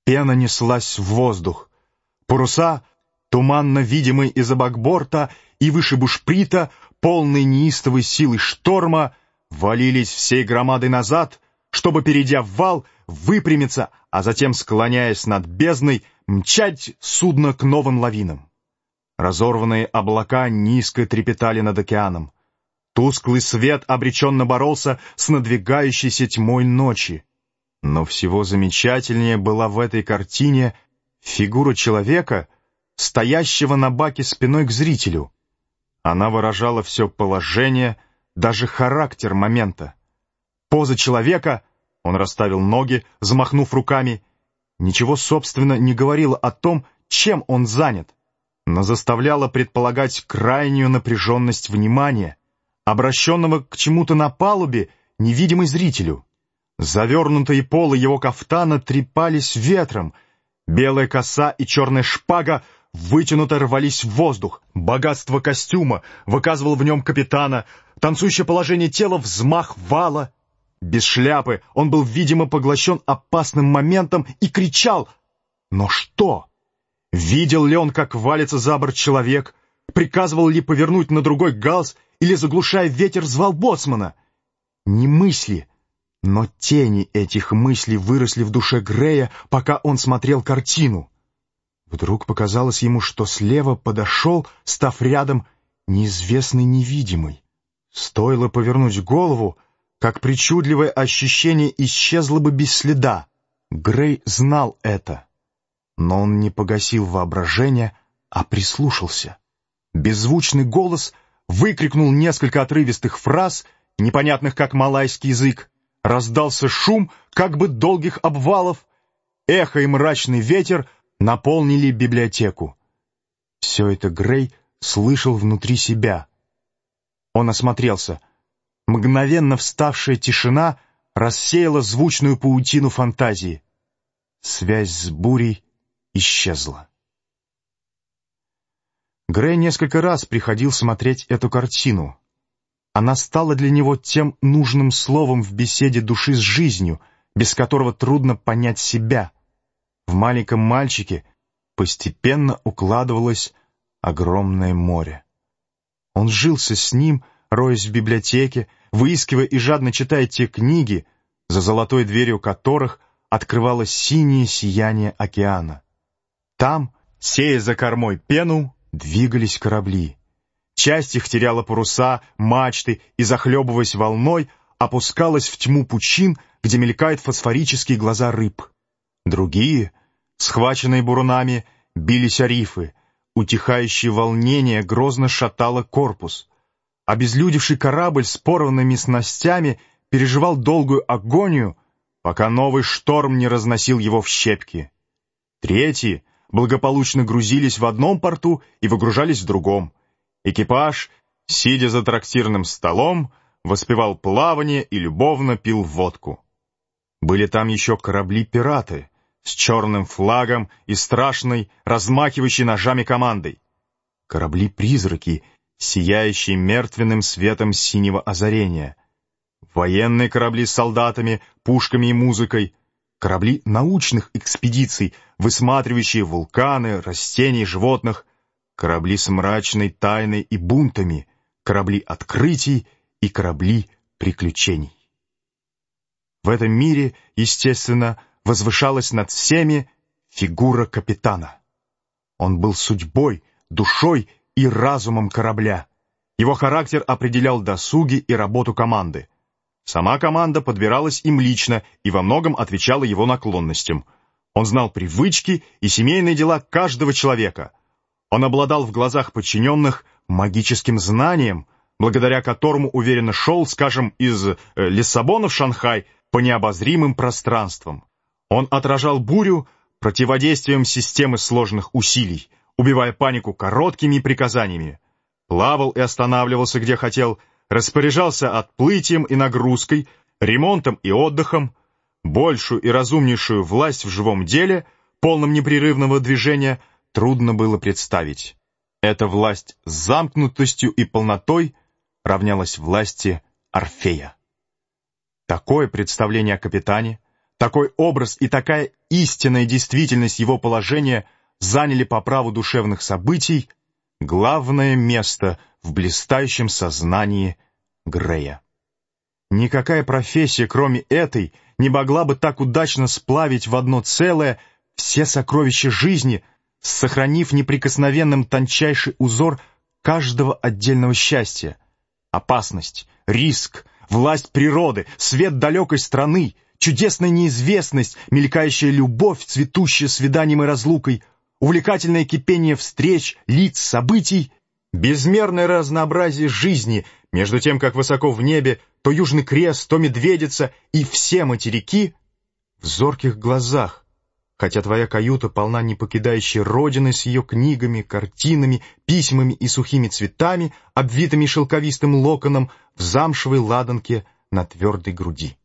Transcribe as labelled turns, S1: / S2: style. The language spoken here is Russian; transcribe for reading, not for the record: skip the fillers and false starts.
S1: Пена неслась в воздух. Паруса, туманно видимые из-за бакборта и выше бушприта, полные неистовой силы шторма, валились всей громадой назад, чтобы, перейдя в вал, выпрямиться, а затем, склоняясь над бездной, мчать судно к новым лавинам. Разорванные облака низко трепетали над океаном. Тусклый свет обреченно боролся с надвигающейся тьмой ночи. Но всего замечательнее была в этой картине фигура человека, стоящего на баке спиной к зрителю. Она выражала все положение, даже характер момента. Поза человека, он расставил ноги, взмахнув руками, ничего, собственно, не говорила о том, чем он занят, но заставляла предполагать крайнюю напряженность внимания, обращенного к чему-то на палубе, невидимой зрителю. Завернутые полы его кафтана трепались ветром, белая коса и черная шпага вытянуто рвались в воздух. Богатство костюма выказывал в нем капитана, танцующее положение тела, взмах вала. Без шляпы он был, видимо, поглощен опасным моментом и кричал. Но что? Видел ли он, как валится за борт человек? Приказывал ли повернуть на другой галс или, заглушая ветер, звал боцмана? Не мысли, но тени этих мыслей выросли в душе Грея, пока он смотрел картину. Вдруг показалось ему, что слева подошел, став рядом, неизвестный невидимый. Стоило повернуть голову, как причудливое ощущение исчезло бы без следа. Грей знал это, но он не погасил воображение, а прислушался. Беззвучный голос выкрикнул несколько отрывистых фраз, непонятных как малайский язык. Раздался шум, как бы долгих обвалов. Эхо и мрачный ветер наполнили библиотеку. Все это Грей слышал внутри себя. Он осмотрелся. Мгновенно вставшая тишина рассеяла звучную паутину фантазии. Связь с бурей исчезла. Грей несколько раз приходил смотреть эту картину. Она стала для него тем нужным словом в беседе души с жизнью, без которого трудно понять себя. В маленьком мальчике постепенно укладывалось огромное море. Он жился с ним, роясь в библиотеке, выискивая и жадно читая те книги, за золотой дверью которых открывалось синее сияние океана. Там, сея за кормой пену, двигались корабли. Часть их теряла паруса, мачты и, захлебываясь волной, опускалась в тьму пучин, где мелькают фосфорические глаза рыб. Другие, схваченные бурунами, бились о рифы. Утихающее волнение грозно шатало корпус. Обезлюдевший корабль с порванными снастями переживал долгую агонию, пока новый шторм не разносил его в щепки. Третьи благополучно грузились в одном порту и выгружались в другом. Экипаж, сидя за трактирным столом, воспевал плавание и любовно пил водку. Были там еще корабли-пираты с черным флагом и страшной, размахивающей ножами командой. Корабли-призраки, сияющие мертвенным светом синего озарения. Военные корабли с солдатами, пушками и музыкой. Корабли научных экспедиций, высматривающие вулканы, растений, животных. Корабли с мрачной тайной и бунтами, корабли открытий и корабли приключений. В этом мире, естественно, возвышалась над всеми фигура капитана. Он был судьбой, душой и разумом корабля. Его характер определял досуги и работу команды. Сама команда подбиралась им лично и во многом отвечала его наклонностям. Он знал привычки и семейные дела каждого человека. Он обладал в глазах подчиненных магическим знанием, благодаря которому уверенно шел, скажем, из Лиссабона в Шанхай по необозримым пространствам. Он отражал бурю противодействием системы сложных усилий, убивая панику короткими приказаниями. Плавал и останавливался, где хотел, распоряжался отплытием и нагрузкой, ремонтом и отдыхом. Большую и разумнейшую власть в живом деле, полном непрерывного движения, трудно было представить. Эта власть с замкнутостью и полнотой равнялась власти Орфея. Такое представление о капитане, Такой образ и такая истинная действительность его положения заняли по праву душевных событий главное место в блистающем сознании Грея. Никакая профессия, кроме этой, не могла бы так удачно сплавить в одно целое все сокровища жизни, сохранив неприкосновенным тончайший узор каждого отдельного счастья. Опасность, риск, власть природы, свет далекой страны, чудесная неизвестность, мелькающая любовь, цветущая свиданием и разлукой, увлекательное кипение встреч, лиц, событий, безмерное разнообразие жизни, между тем, как высоко в небе то Южный Крест, то Медведица и все материки в зорких глазах, хотя твоя каюта полна не покидающей родины с ее книгами, картинами, письмами и сухими цветами, обвитыми шелковистым локоном в замшевой ладанке на твердой груди.